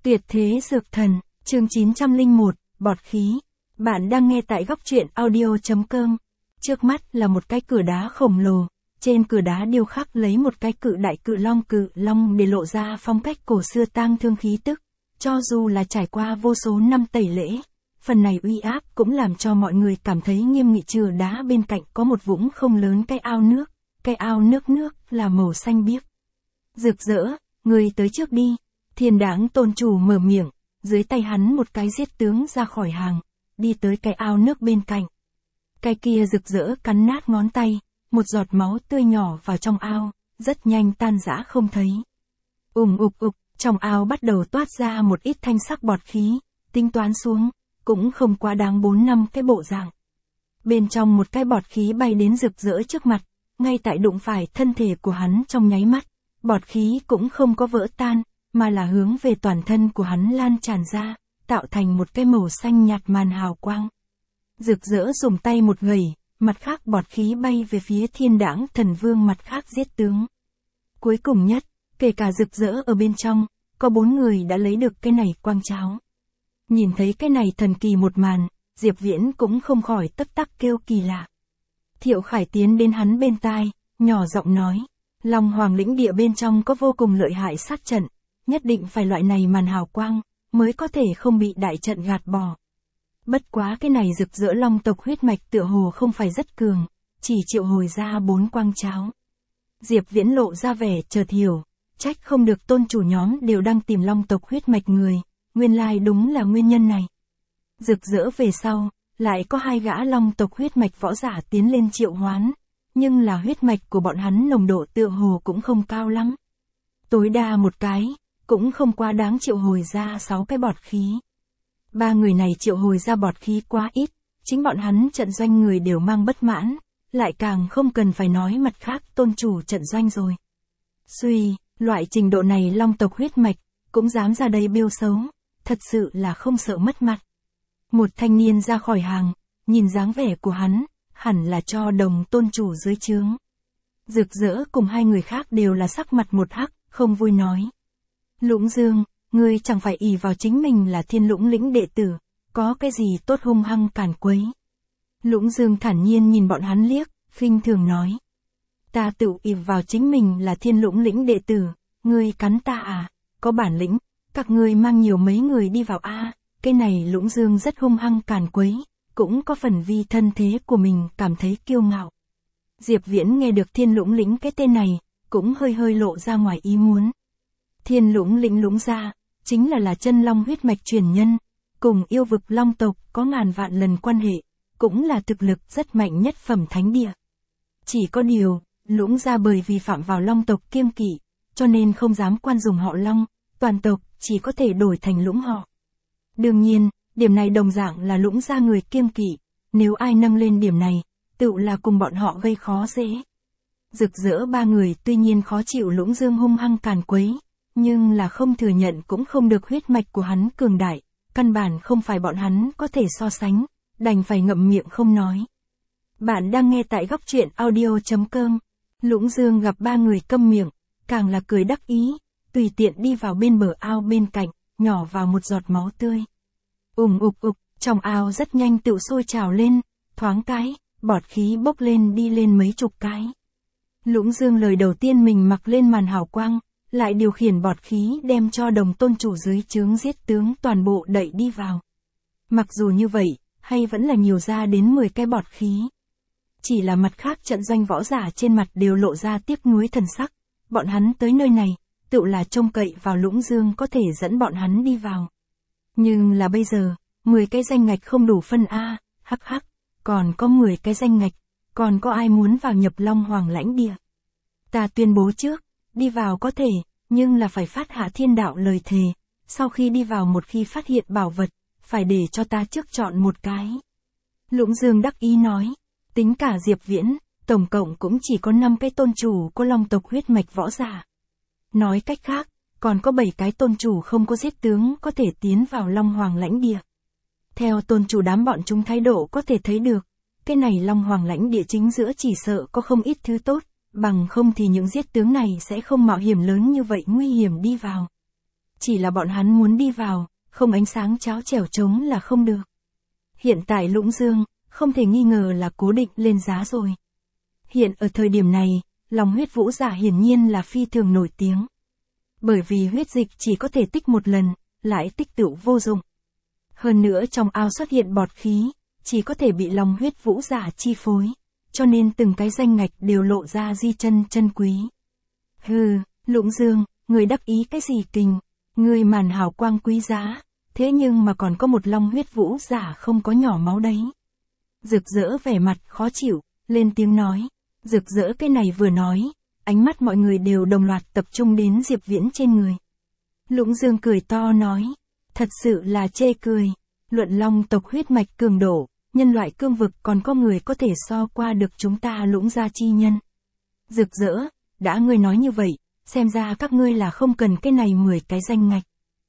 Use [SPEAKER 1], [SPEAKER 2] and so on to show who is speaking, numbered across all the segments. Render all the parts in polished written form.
[SPEAKER 1] Tuyệt thế dược thần, chương 901, bọt khí. Bạn đang nghe tại góc truyện audio.com. Trước mắt là một cái cửa đá khổng lồ, trên cửa đá điêu khắc lấy một cái cự đại cự long để lộ ra phong cách cổ xưa tang thương khí tức. Cho dù là trải qua vô số năm tẩy lễ, phần này uy áp cũng làm cho mọi người cảm thấy nghiêm nghị. Chừa đá bên cạnh có một vũng không lớn cái ao nước là màu xanh biếc. Rực rỡ, người tới trước đi. Thiên Đãng tôn chủ mở miệng, dưới tay hắn một cái giết tướng ra khỏi hàng, đi tới cái ao nước bên cạnh. Cái kia rực rỡ cắn nát ngón tay, một giọt máu tươi nhỏ vào trong ao, rất nhanh tan rã không thấy. Ục, trong ao bắt đầu toát ra một ít thanh sắc bọt khí, tính toán xuống, cũng không quá đáng 4-5 cái bộ dạng. Bên trong một cái bọt khí bay đến rực rỡ trước mặt, ngay tại đụng phải thân thể của hắn trong nháy mắt, bọt khí cũng không có vỡ tan, mà là hướng về toàn thân của hắn lan tràn ra, tạo thành một cái màu xanh nhạt màn hào quang. Rực rỡ dùng tay một gẩy, mặt khác bọt khí bay về phía Thiên Đãng thần vương, mặt khác giết tướng. Cuối cùng nhất, kể cả rực rỡ ở bên trong, có 4 người đã lấy được cái này quang cháo. Nhìn thấy cái này thần kỳ một màn, Diệp Viễn cũng không khỏi tấp tắc kêu kỳ lạ. Thiệu Khải tiến đến hắn bên tai, nhỏ giọng nói, Long Hoàng lĩnh địa bên trong có vô cùng lợi hại sát trận, nhất định phải loại này màn hào quang, mới có thể không bị đại trận gạt bỏ. Bất quá cái này rực rỡ long tộc huyết mạch tựa hồ không phải rất cường, chỉ triệu hồi ra 4 quang cháo. Diệp Viễn lộ ra vẻ chợt hiểu, trách không được tôn chủ nhóm đều đang tìm long tộc huyết mạch người, nguyên lai đúng là nguyên nhân này. Rực rỡ về sau, lại có 2 gã long tộc huyết mạch võ giả tiến lên triệu hoán, nhưng là huyết mạch của bọn hắn nồng độ tựa hồ cũng không cao lắm. Tối đa một cái, cũng không quá đáng triệu hồi ra 6 cái bọt khí. 3 người này triệu hồi ra bọt khí quá ít, chính bọn hắn trận doanh người đều mang bất mãn, lại càng không cần phải nói mặt khác tôn chủ trận doanh rồi. Suy, loại trình độ này long tộc huyết mạch, cũng dám ra đây bêu xấu, thật sự là không sợ mất mặt. Một thanh niên ra khỏi hàng, nhìn dáng vẻ của hắn, hẳn là cho đồng tôn chủ dưới trướng. Rực rỡ cùng 2 người khác đều là sắc mặt một hắc, không vui nói. Lũng Dương, ngươi chẳng phải ỷ vào chính mình là Thiên Lũng lĩnh đệ tử, có cái gì tốt hung hăng càn quấy. Lũng Dương thản nhiên nhìn bọn hắn liếc, khinh thường nói. Ta tự ỷ vào chính mình là Thiên Lũng lĩnh đệ tử, ngươi cắn ta à, có bản lĩnh, các ngươi mang nhiều mấy người đi vào a. Cái này Lũng Dương rất hung hăng càn quấy, cũng có phần vì thân thế của mình cảm thấy kiêu ngạo. Diệp Viễn nghe được Thiên Lũng lĩnh cái tên này, cũng hơi lộ ra ngoài ý muốn. Thiên Lũng lĩnh Lũng gia, chính là chân long huyết mạch truyền nhân, cùng yêu vực long tộc có ngàn vạn lần quan hệ, cũng là thực lực rất mạnh nhất phẩm thánh địa. Chỉ có điều, Lũng gia bởi vì phạm vào long tộc kiêng kỵ, cho nên không dám quan dùng họ Long, toàn tộc chỉ có thể đổi thành Lũng họ. Đương nhiên, điểm này đồng dạng là Lũng gia người kiêng kỵ, nếu ai nâng lên điểm này, tự là cùng bọn họ gây khó dễ. Rực rỡ 3 người tuy nhiên khó chịu Lũng Dương hung hăng càn quấy, nhưng là không thừa nhận cũng không được, huyết mạch của hắn cường đại, căn bản không phải bọn hắn có thể so sánh, đành phải ngậm miệng không nói. Bạn đang nghe tại góc truyện audio.com. Lũng Dương gặp 3 người câm miệng, càng là cười đắc ý, tùy tiện đi vào bên bờ ao bên cạnh, nhỏ vào một giọt máu tươi. Ục, trong ao rất nhanh tự sôi trào lên, thoáng cái, bọt khí bốc lên đi lên mấy chục cái. Lũng Dương lời đầu tiên mình mặc lên màn hào quang, lại điều khiển bọt khí đem cho đồng tôn chủ dưới trướng giết tướng toàn bộ đẩy đi vào. Mặc dù như vậy, hay vẫn là nhiều ra đến 10 cái bọt khí. Chỉ là mặt khác trận doanh võ giả trên mặt đều lộ ra tiếc nuối thần sắc, bọn hắn tới nơi này, tự là trông cậy vào Lũng Dương có thể dẫn bọn hắn đi vào. Nhưng là bây giờ, 10 cái danh ngạch không đủ phân a, hắc, còn có 10 cái danh ngạch, còn có ai muốn vào nhập Long Hoàng lãnh địa. Ta tuyên bố trước, đi vào có thể, nhưng là phải phát hạ thiên đạo lời thề, sau khi đi vào một khi phát hiện bảo vật, phải để cho ta trước chọn một cái. Lũng Dương đắc ý nói, tính cả Diệp Viễn, tổng cộng cũng chỉ có 5 cái tôn chủ có long tộc huyết mạch võ giả. Nói cách khác, còn có 7 cái tôn chủ không có giết tướng có thể tiến vào Long Hoàng lãnh địa. Theo tôn chủ đám bọn chúng thái độ có thể thấy được, cái này Long Hoàng lãnh địa chính giữa chỉ sợ có không ít thứ tốt, bằng không thì những giết tướng này sẽ không mạo hiểm lớn như vậy nguy hiểm đi vào. chỉ là bọn hắn muốn đi vào, không ánh sáng cháo chẻo trống là không được. Hiện tại Lũng Dương, không thể nghi ngờ là cố định lên giá rồi. Hiện ở thời điểm này, lòng huyết vũ giả hiển nhiên là phi thường nổi tiếng. Bởi vì huyết dịch chỉ có thể tích một lần, lại tích tựu vô dụng. Hơn nữa trong ao xuất hiện bọt khí, chỉ có thể bị lòng huyết vũ giả chi phối, cho nên từng cái danh ngạch đều lộ ra di chân quý. Hừ, Lũng Dương, người đắc ý cái gì kình, người màn hào quang quý giá, thế nhưng mà còn có một long huyết vũ giả không có nhỏ máu đấy. Rực rỡ vẻ mặt khó chịu, lên tiếng nói. Rực rỡ cái này vừa nói, ánh mắt mọi người đều đồng loạt tập trung đến Diệp Viễn trên người. Lũng Dương cười to nói, thật sự là chê cười, luận long tộc huyết mạch cường độ, nhân loại cương vực còn có người có thể so qua được chúng ta Lũng gia chi nhân. Rực rỡ, đã ngươi nói như vậy, xem ra các ngươi là không cần cái này 10 cái danh ngạch.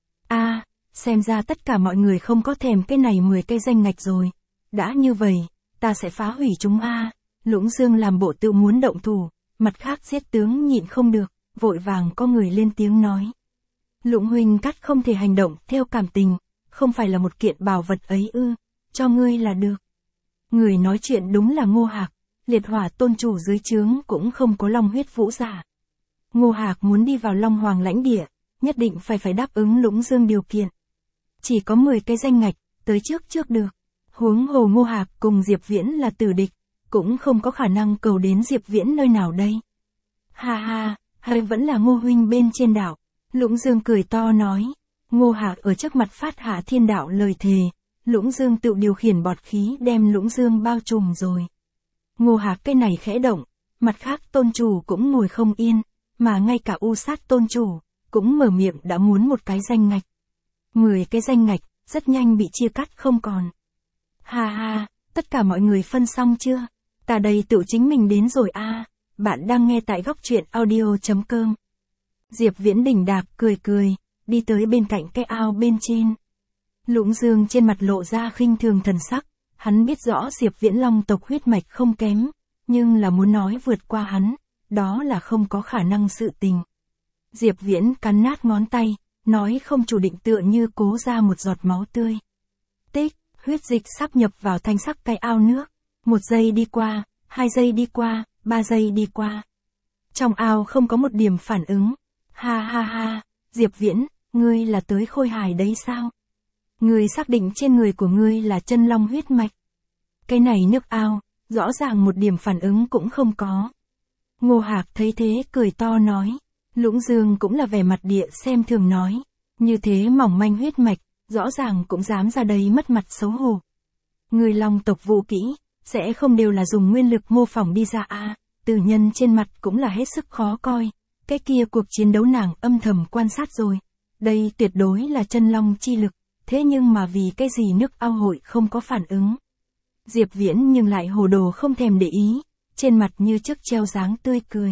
[SPEAKER 1] Xem ra tất cả mọi người không có thèm cái này 10 cái danh ngạch rồi. Đã như vậy, ta sẽ phá hủy chúng Lũng Dương làm bộ tự muốn động thủ, mặt khác giết tướng nhịn không được, vội vàng có người lên tiếng nói. Lũng huynh cắt không thể hành động theo cảm tình, không phải là một kiện bảo vật ấy cho ngươi là được. Người nói chuyện đúng là Ngô Hạc, liệt hỏa tôn chủ dưới trướng cũng không có long huyết vũ giả. Ngô Hạc muốn đi vào Long Hoàng lãnh địa, nhất định phải đáp ứng Lũng Dương điều kiện. Chỉ có 10 cái danh ngạch, tới trước được. Huống hồ Ngô Hạc cùng Diệp Viễn là tử địch, cũng không có khả năng cầu đến Diệp Viễn nơi nào đây. Hay vẫn là Ngô huynh bên trên đảo. Lũng Dương cười to nói. Ngô Hạc ở trước mặt phát hạ thiên đạo lời thề, Lũng Dương tự điều khiển bọt khí đem Lũng Dương bao trùm rồi. Ngô Hạc cái này khẽ động, mặt khác tôn chủ cũng ngồi không yên, mà ngay cả U Sát tôn chủ cũng mở miệng đã muốn một cái danh ngạch. 10 cái danh ngạch, rất nhanh bị chia cắt không còn. Tất cả mọi người phân xong chưa? Ta đây tự chính mình đến rồi Bạn đang nghe tại góc truyện audio.com. Diệp Viễn đỉnh đạc cười, đi tới bên cạnh cái ao bên trên. Lũng Dương trên mặt lộ ra khinh thường thần sắc, hắn biết rõ Diệp Viễn long tộc huyết mạch không kém, nhưng là muốn nói vượt qua hắn, đó là không có khả năng sự tình. Diệp Viễn cắn nát ngón tay, nói không chủ định tựa như cố ra một giọt máu tươi. Tích, huyết dịch sắp nhập vào thanh sắc cái ao nước. 1 giây đi qua, 2 giây đi qua, 3 giây đi qua. Trong ao không có một điểm phản ứng. Diệp Viễn, ngươi là tới khôi hài đấy sao? Ngươi xác định trên người của ngươi là chân long huyết mạch. Cái này nước ao, rõ ràng một điểm phản ứng cũng không có. Ngô Hạc thấy thế cười to nói. Lũng Dương cũng là vẻ mặt địa xem thường nói. Như thế mỏng manh huyết mạch, rõ ràng cũng dám ra đây mất mặt xấu hổ. Người long tộc vũ kỹ, sẽ không đều là dùng nguyên lực mô phỏng đi ra Tử nhân trên mặt cũng là hết sức khó coi. Cái kia cuộc chiến đấu nàng âm thầm quan sát rồi. Đây tuyệt đối là chân long chi lực, thế nhưng mà vì cái gì nước ao hội không có phản ứng. Diệp Viễn nhưng lại hồ đồ không thèm để ý, trên mặt như trước treo dáng tươi cười.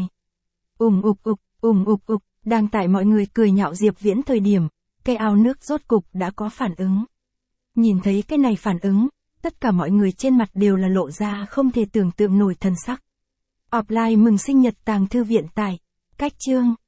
[SPEAKER 1] Đang tại mọi người cười nhạo Diệp Viễn thời điểm, cái ao nước rốt cục đã có phản ứng. Nhìn thấy cái này phản ứng, tất cả mọi người trên mặt đều là lộ ra không thể tưởng tượng nổi thần sắc. Offline mừng sinh nhật tàng thư viện tải. Cách chương